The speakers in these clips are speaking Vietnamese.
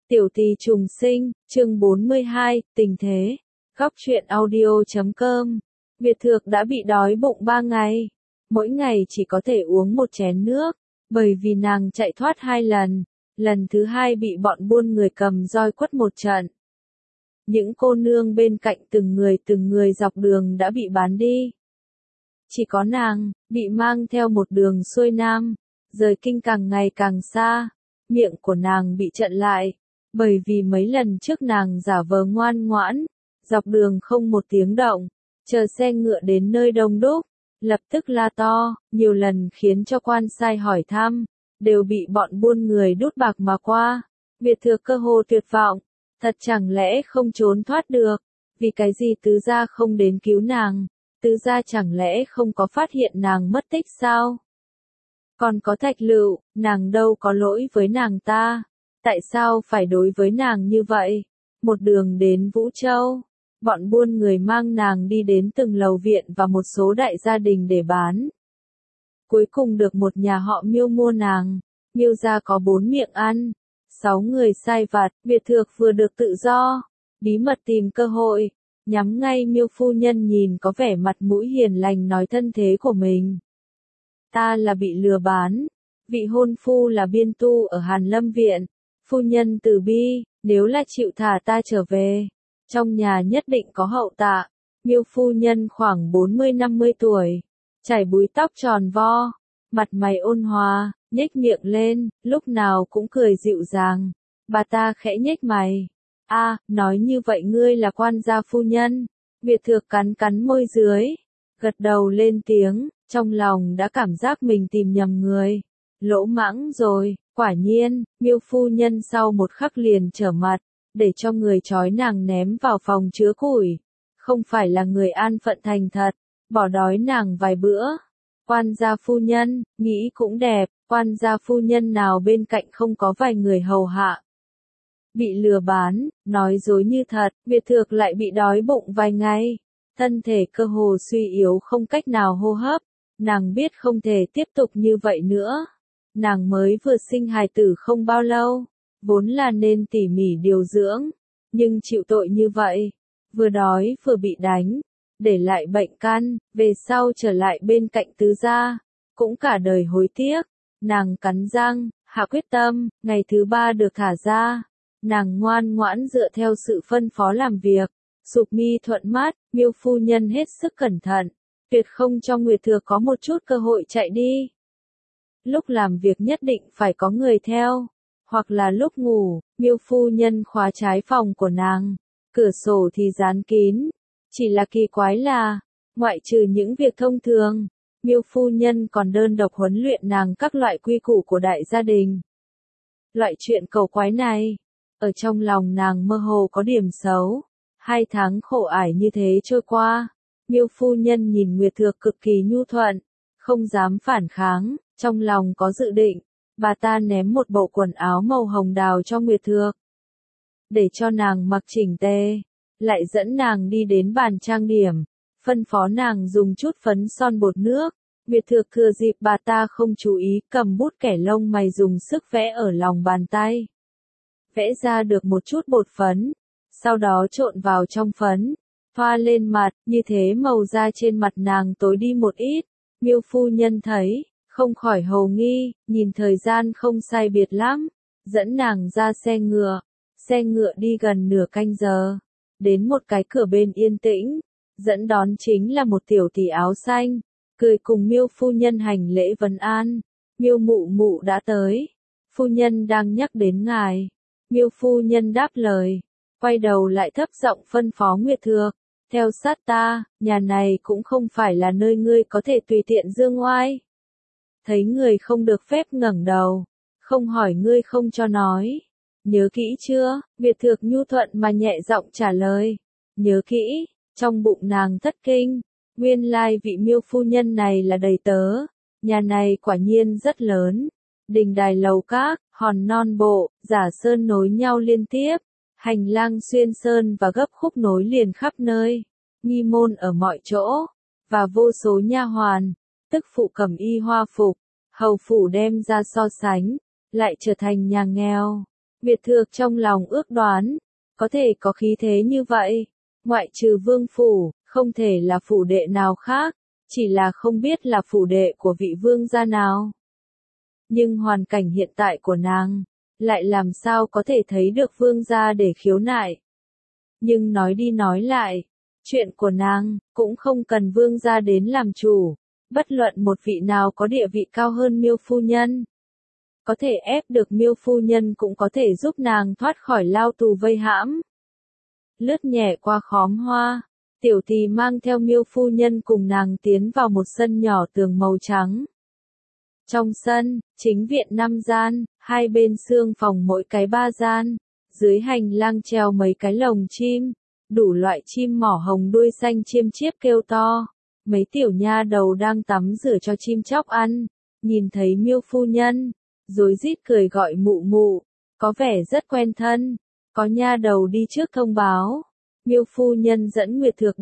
Tiểu tỳ trùng sinh, chương 42, tình thế. Góc truyện audio.com. Việt Thược đã bị đói bụng 3 ngày. Mỗi ngày chỉ có thể uống một chén nước, bởi vì nàng chạy thoát 2 lần. Lần thứ 2 bị bọn buôn người cầm roi quất một trận. Những cô nương bên cạnh từng người dọc đường đã bị bán đi. Chỉ có nàng, bị mang theo một đường xuôi nam, rời kinh càng ngày càng xa. Miệng của nàng bị chặn lại, bởi vì mấy lần trước nàng giả vờ ngoan ngoãn, dọc đường không một tiếng động, chờ xe ngựa đến nơi đông đúc, lập tức la to, nhiều lần khiến cho quan sai hỏi thăm, đều bị bọn buôn người đút bạc mà qua. Việt Thược cơ hồ tuyệt vọng, thật chẳng lẽ không trốn thoát được, vì cái gì tứ gia không đến cứu nàng, tứ gia chẳng lẽ không có phát hiện nàng mất tích sao? Còn có Thạch Lựu, nàng đâu có lỗi với nàng ta, tại sao phải đối với nàng như vậy? Một đường đến Vũ Châu, bọn buôn người mang nàng đi đến từng lầu viện và một số đại gia đình để bán. Cuối cùng được một nhà họ Miêu mua nàng. Miêu gia có 4 miệng ăn, 6 người sai vặt. Việt Thược vừa được tự do, bí mật tìm cơ hội, nhắm ngay Miêu phu nhân nhìn có vẻ mặt mũi hiền lành nói thân thế của mình. Ta là bị lừa bán, vị hôn phu là biên tu ở Hàn Lâm Viện, phu nhân từ bi, nếu là chịu thả ta trở về, trong nhà nhất định có hậu tạ. Miêu phu nhân khoảng 40-50 tuổi, chải búi tóc tròn vo, mặt mày ôn hòa, nhếch miệng lên, lúc nào cũng cười dịu dàng. Bà ta khẽ nhếch mày. Nói như vậy ngươi là quan gia phu nhân. Việt Thược cắn môi dưới, gật đầu lên tiếng, trong lòng đã cảm giác mình tìm nhầm người. Lỗ mãng rồi, quả nhiên, Miêu phu nhân sau một khắc liền trở mặt, để cho người trói nàng ném vào phòng chứa củi. Không phải là người an phận thành thật, bỏ đói nàng vài bữa. Quan gia phu nhân, nghĩ cũng đẹp, quan gia phu nhân nào bên cạnh không có vài người hầu hạ. Bị lừa bán, nói dối như thật, Việt Thược lại bị đói bụng vài ngày. Thân thể cơ hồ suy yếu không cách nào hô hấp, nàng biết không thể tiếp tục như vậy nữa. Nàng mới vừa sinh hài tử không bao lâu, vốn là nên tỉ mỉ điều dưỡng, nhưng chịu tội như vậy, vừa đói vừa bị đánh, để lại bệnh căn, về sau trở lại bên cạnh tứ gia, cũng cả đời hối tiếc. Nàng cắn răng, hạ quyết tâm, ngày thứ 3 được thả ra, nàng ngoan ngoãn dựa theo sự phân phó làm việc, sụp mi thuận mắt. Miêu phu nhân hết sức cẩn thận, tuyệt không cho Nguyệt Thược có một chút cơ hội chạy đi. Lúc làm việc nhất định phải có người theo, hoặc là lúc ngủ, Miêu phu nhân khóa trái phòng của nàng, cửa sổ thì dán kín. Chỉ là kỳ quái là, ngoại trừ những việc thông thường, Miêu phu nhân còn đơn độc huấn luyện nàng các loại quy củ của đại gia đình. Loại chuyện cầu quái này, ở trong lòng nàng mơ hồ có điểm xấu. 2 tháng khổ ải như thế trôi qua, Miêu phu nhân nhìn Nguyệt Thược cực kỳ nhu thuận, không dám phản kháng, trong lòng có dự định, bà ta ném một bộ quần áo màu hồng đào cho Nguyệt Thược, để cho nàng mặc chỉnh tề, lại dẫn nàng đi đến bàn trang điểm, phân phó nàng dùng chút phấn son bột nước. Nguyệt Thược thừa dịp bà ta không chú ý, cầm bút kẻ lông mày dùng sức vẽ ở lòng bàn tay. Vẽ ra được một chút bột phấn, sau đó trộn vào trong phấn, thoa lên mặt, như thế màu da trên mặt nàng tối đi một ít. Miêu phu nhân thấy, không khỏi hồ nghi, nhìn thời gian không sai biệt lắm, dẫn nàng ra xe ngựa đi gần nửa canh giờ, đến một cái cửa bên yên tĩnh, dẫn đón chính là một tiểu tỷ áo xanh, cười cùng Miêu phu nhân hành lễ vấn an. Miêu mụ mụ đã tới, phu nhân đang nhắc đến ngài. Miêu phu nhân đáp lời, quay đầu lại thấp giọng phân phó Nguyệt Thược, theo sát ta, nhà này cũng không phải là nơi ngươi có thể tùy tiện dương oai. Thấy người không được phép ngẩng đầu, không hỏi ngươi không cho nói. Nhớ kỹ chưa? Việt Thược nhu thuận mà nhẹ giọng trả lời. Nhớ kỹ. Trong bụng nàng thất kinh, nguyên lai vị Miêu phu nhân này là đầy tớ. Nhà này quả nhiên rất lớn. Đình đài lầu các, hòn non bộ, giả sơn nối nhau liên tiếp. Hành lang xuyên sơn và gấp khúc nối liền khắp nơi. Nghi môn ở mọi chỗ, và vô số nha hoàn, tức phụ cầm y hoa phục, hầu phủ đem ra so sánh, lại trở thành nhà nghèo. Việt Thược trong lòng ước đoán, có thể có khí thế như vậy, ngoại trừ vương phủ, không thể là phủ đệ nào khác, chỉ là không biết là phủ đệ của vị vương gia nào. Nhưng hoàn cảnh hiện tại của nàng, lại làm sao có thể thấy được vương gia để khiếu nại. Nhưng nói đi nói lại, chuyện của nàng, cũng không cần vương gia đến làm chủ, bất luận một vị nào có địa vị cao hơn Miêu phu nhân. Có thể ép được Miêu phu nhân cũng có thể giúp nàng thoát khỏi lao tù vây hãm. Lướt nhẹ qua khóm hoa, tiểu tỳ mang theo Miêu phu nhân cùng nàng tiến vào một sân nhỏ tường màu trắng. Trong sân, chính viện 5 gian, hai bên xương phòng mỗi cái 3 gian, dưới hành lang treo mấy cái lồng chim, đủ loại chim mỏ hồng đuôi xanh chiêm chiếp kêu to. Mấy tiểu nha đầu đang tắm rửa cho chim chóc ăn, nhìn thấy Miêu phu nhân, rối rít cười gọi mụ mụ, có vẻ rất quen thân. Có nha đầu đi trước thông báo, Miêu phu nhân dẫn Nguyệt Thược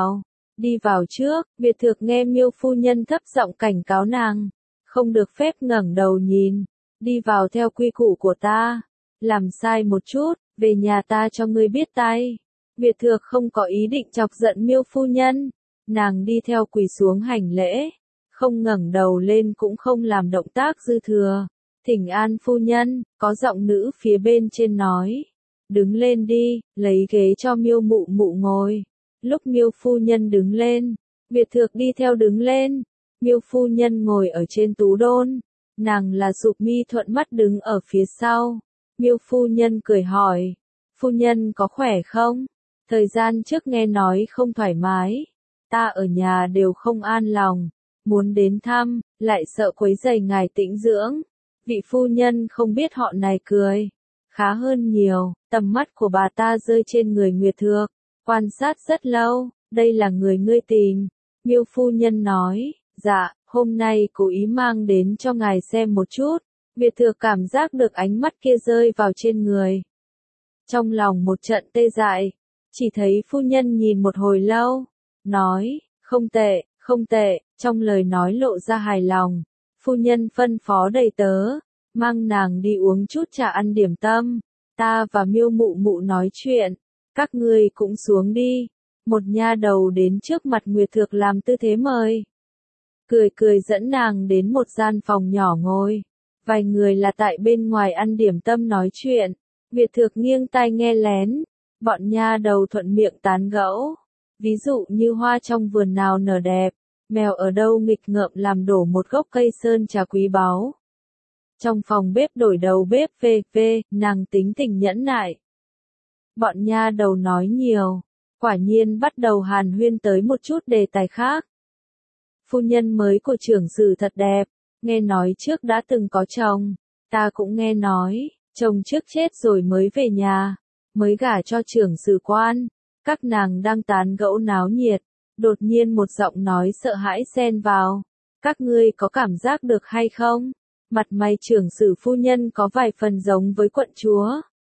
đi vào trước. Nguyệt Thược nghe Miêu phu nhân thấp giọng cảnh cáo nàng, không được phép ngẩng đầu nhìn, đi vào theo quy củ của ta, làm sai một chút, về nhà ta cho ngươi biết tay. Nguyệt Thược không có ý định chọc giận Miêu phu nhân, nàng đi theo quỳ xuống hành lễ, không ngẩng đầu lên cũng không làm động tác dư thừa. Thỉnh an phu nhân, có giọng nữ phía bên trên nói, đứng lên đi, lấy ghế cho Miêu mụ mụ ngồi. Lúc Miêu phu nhân đứng lên, Nguyệt Thược đi theo đứng lên. Miêu phu nhân ngồi ở trên tú đôn, nàng là Sụp Mi thuận mắt đứng ở phía sau. Miêu phu nhân cười hỏi, phu nhân có khỏe không? Thời gian trước nghe nói không thoải mái, ta ở nhà đều không an lòng, muốn đến thăm, lại sợ quấy rầy ngài tĩnh dưỡng. Vị phu nhân không biết họ này cười, khá hơn nhiều, tầm mắt của bà ta rơi trên người Nguyệt Thược, quan sát rất lâu, đây là người ngươi tìm. Miêu phu nhân nói, dạ, hôm nay cố ý mang đến cho ngài xem một chút. Nguyệt Thược cảm giác được ánh mắt kia rơi vào trên người. Trong lòng một trận tê dại, chỉ thấy phu nhân nhìn một hồi lâu, nói, không tệ, trong lời nói lộ ra hài lòng. Phu nhân phân phó đầy tớ, mang nàng đi uống chút trà ăn điểm tâm, ta và Miêu mụ mụ nói chuyện, các ngươi cũng xuống đi. Một nha đầu đến trước mặt Nguyệt Thược làm tư thế mời. Cười dẫn nàng đến một gian phòng nhỏ ngồi. Vài người là tại bên ngoài ăn điểm tâm nói chuyện. Nguyệt Thược nghiêng tai nghe lén. Bọn nha đầu thuận miệng tán gẫu. Ví dụ như hoa trong vườn nào nở đẹp, mèo ở đâu nghịch ngợm làm đổ một gốc cây sơn trà quý báu. Trong phòng bếp đổi đầu bếp nàng tính tình nhẫn nại. Bọn nha đầu nói nhiều, quả nhiên bắt đầu hàn huyên tới một chút đề tài khác. Phu nhân mới của trưởng sử thật đẹp, nghe nói trước đã từng có chồng, ta cũng nghe nói, chồng trước chết rồi mới về nhà, mới gả cho trưởng sử quan. Các nàng đang tán gẫu náo nhiệt, đột nhiên một giọng nói sợ hãi xen vào. Các ngươi có cảm giác được hay không? Mặt mày trưởng sử phu nhân có vài phần giống với quận chúa.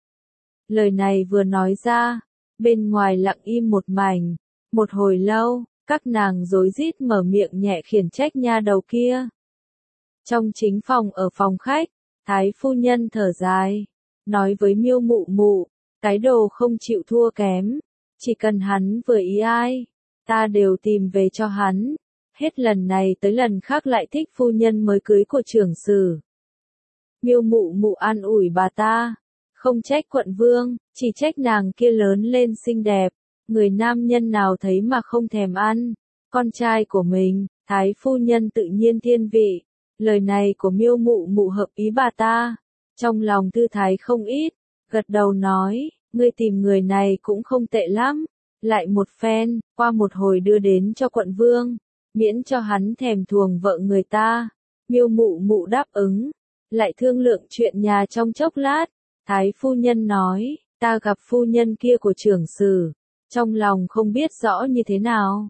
Lời này vừa nói ra, bên ngoài lặng im một mảnh. Một hồi lâu, các nàng rối rít mở miệng nhẹ khiển trách nha đầu kia. Trong chính phòng ở phòng khách, Thái phu nhân thở dài, nói với Miêu mụ mụ, cái đồ không chịu thua kém, chỉ cần hắn vừa ý ai, ta đều tìm về cho hắn. Hết lần này tới lần khác lại thích phu nhân mới cưới của trưởng sử. Miêu mụ mụ an ủi bà ta, không trách quận vương, chỉ trách nàng kia lớn lên xinh đẹp, người nam nhân nào thấy mà không thèm ăn. Con trai của mình, Thái phu nhân tự nhiên thiên vị. Lời này của Miêu mụ mụ hợp ý bà ta, trong lòng thư thái không ít, gật đầu nói, ngươi tìm người này cũng không tệ lắm. Lại một phen, qua một hồi đưa đến cho quận vương, miễn cho hắn thèm thuồng vợ người ta. Miêu mụ mụ đáp ứng, lại thương lượng chuyện nhà trong chốc lát. Thái phu nhân nói, ta gặp phu nhân kia của trưởng sử, trong lòng không biết rõ như thế nào.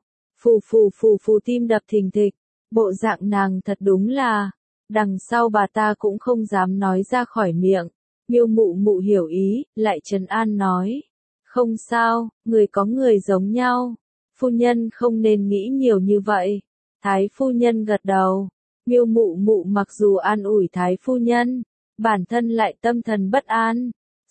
Phù tim đập thình thịch, bộ dạng nàng thật đúng là, đằng sau bà ta cũng không dám nói ra khỏi miệng. Miêu mụ mụ hiểu ý, lại trấn an nói, không sao, người có người giống nhau, phu nhân không nên nghĩ nhiều như vậy. Thái phu nhân gật đầu. Miêu mụ mụ mặc dù an ủi Thái phu nhân, bản thân lại tâm thần bất an,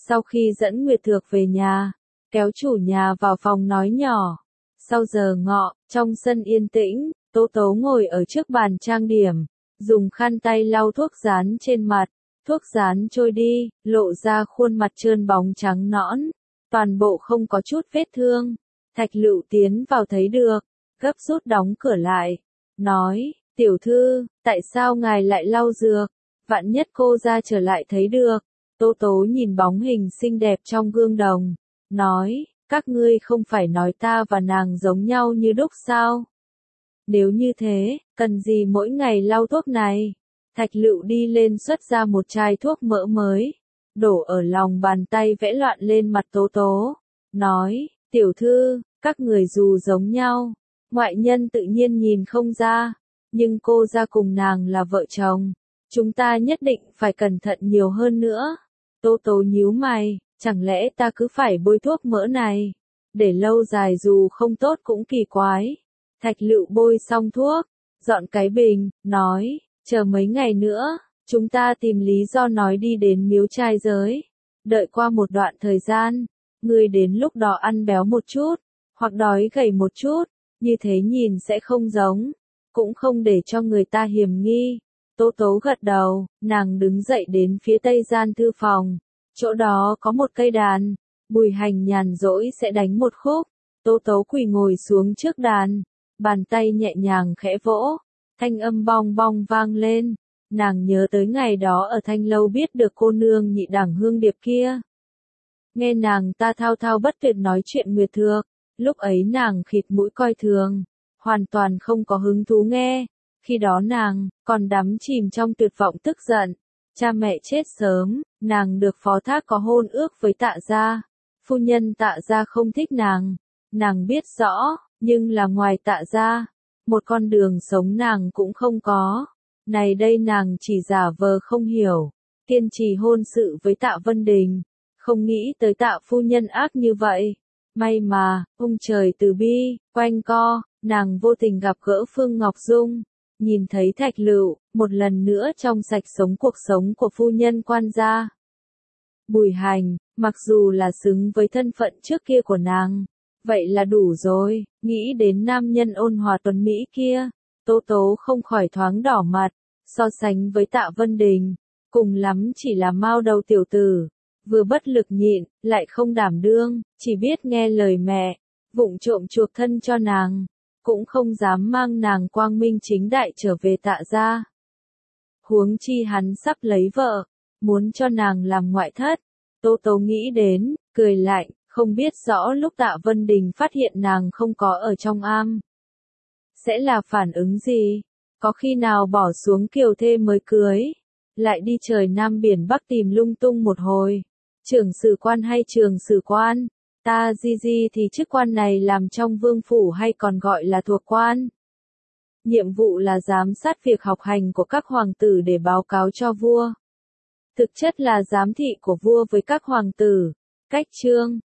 Sau khi dẫn Nguyệt Thược về nhà, kéo chủ nhà vào phòng nói nhỏ. Sau giờ ngọ, trong sân yên tĩnh, Tố Tố ngồi ở trước bàn trang điểm, dùng khăn tay lau thuốc dán trên mặt. Thuốc dán trôi đi, lộ ra khuôn mặt trơn bóng trắng nõn, toàn bộ không có chút vết thương. Thạch Lựu tiến vào thấy được, gấp rút đóng cửa lại, nói, tiểu thư, tại sao ngài lại lau dược, vạn nhất cô ra trở lại thấy được. Tố Tố nhìn bóng hình xinh đẹp trong gương đồng, nói, các ngươi không phải nói ta và nàng giống nhau như đúc sao? Nếu như thế, cần gì mỗi ngày lau thuốc này? Thạch Lựu đi lên xuất ra một chai thuốc mỡ mới, đổ ở lòng bàn tay vẽ loạn lên mặt Tố Tố, nói, tiểu thư, các người dù giống nhau, ngoại nhân tự nhiên nhìn không ra, nhưng cô ra cùng nàng là vợ chồng, chúng ta nhất định phải cẩn thận nhiều hơn nữa. Tố Tố nhíu mày, chẳng lẽ ta cứ phải bôi thuốc mỡ này, để lâu dài dù không tốt cũng kỳ quái. Thạch Lựu bôi xong thuốc, dọn cái bình, nói, chờ mấy ngày nữa, chúng ta tìm lý do nói đi đến miếu trai giới. Đợi qua một đoạn thời gian, ngươi đến lúc đó ăn béo một chút, hoặc đói gầy một chút, như thế nhìn sẽ không giống, cũng không để cho người ta hiềm nghi. Tố Tố gật đầu, nàng đứng dậy đến phía tây gian thư phòng, chỗ đó có một cây đàn, Bùi Hành nhàn rỗi sẽ đánh một khúc. Tố Tố quỳ ngồi xuống trước đàn, bàn tay nhẹ nhàng khẽ vỗ, thanh âm bong bong vang lên, nàng nhớ tới ngày đó ở Thanh Lâu biết được cô nương nhị đẳng Hương Điệp kia. Nghe nàng ta thao thao bất tuyệt nói chuyện Nguyệt Thược, lúc ấy nàng khịt mũi coi thường, hoàn toàn không có hứng thú nghe, khi đó nàng còn đắm chìm trong tuyệt vọng tức giận, cha mẹ chết sớm, nàng được phó thác có hôn ước với Tạ gia, phu nhân Tạ gia không thích nàng biết rõ, nhưng là ngoài Tạ gia, một con đường sống nàng cũng không có. Này đây nàng chỉ giả vờ không hiểu, kiên trì hôn sự với Tạ Vân Đình, không nghĩ tới Tạ phu nhân ác như vậy. May mà, ông trời từ bi, quanh co, nàng vô tình gặp gỡ Phương Ngọc Dung, nhìn thấy Thạch Lựu, một lần nữa trong sạch sống cuộc sống của phu nhân quan gia. Bùi Hành, mặc dù là xứng với thân phận trước kia của nàng, vậy là đủ rồi, nghĩ đến nam nhân ôn hòa tuấn mỹ kia, Tố Tố không khỏi thoáng đỏ mặt, so sánh với Tạ Vân Đình, cùng lắm chỉ là mao đầu tiểu tử, vừa bất lực nhịn, lại không đảm đương, chỉ biết nghe lời mẹ, vụng trộm chuộc thân cho nàng, cũng không dám mang nàng quang minh chính đại trở về Tạ gia. Huống chi hắn sắp lấy vợ, muốn cho nàng làm ngoại thất. Tố Tố nghĩ đến, cười lạnh, không biết rõ lúc Tạ Vân Đình phát hiện nàng không có ở trong am, sẽ là phản ứng gì? Có khi nào bỏ xuống kiều thê mới cưới, lại đi trời Nam biển Bắc tìm lung tung một hồi? Trưởng sử quan hay trường sử quan? Ta di thì chức quan này làm trong vương phủ hay còn gọi là thuộc quan? Nhiệm vụ là giám sát việc học hành của các hoàng tử để báo cáo cho vua. Thực chất là giám thị của vua với các hoàng tử. Cách chương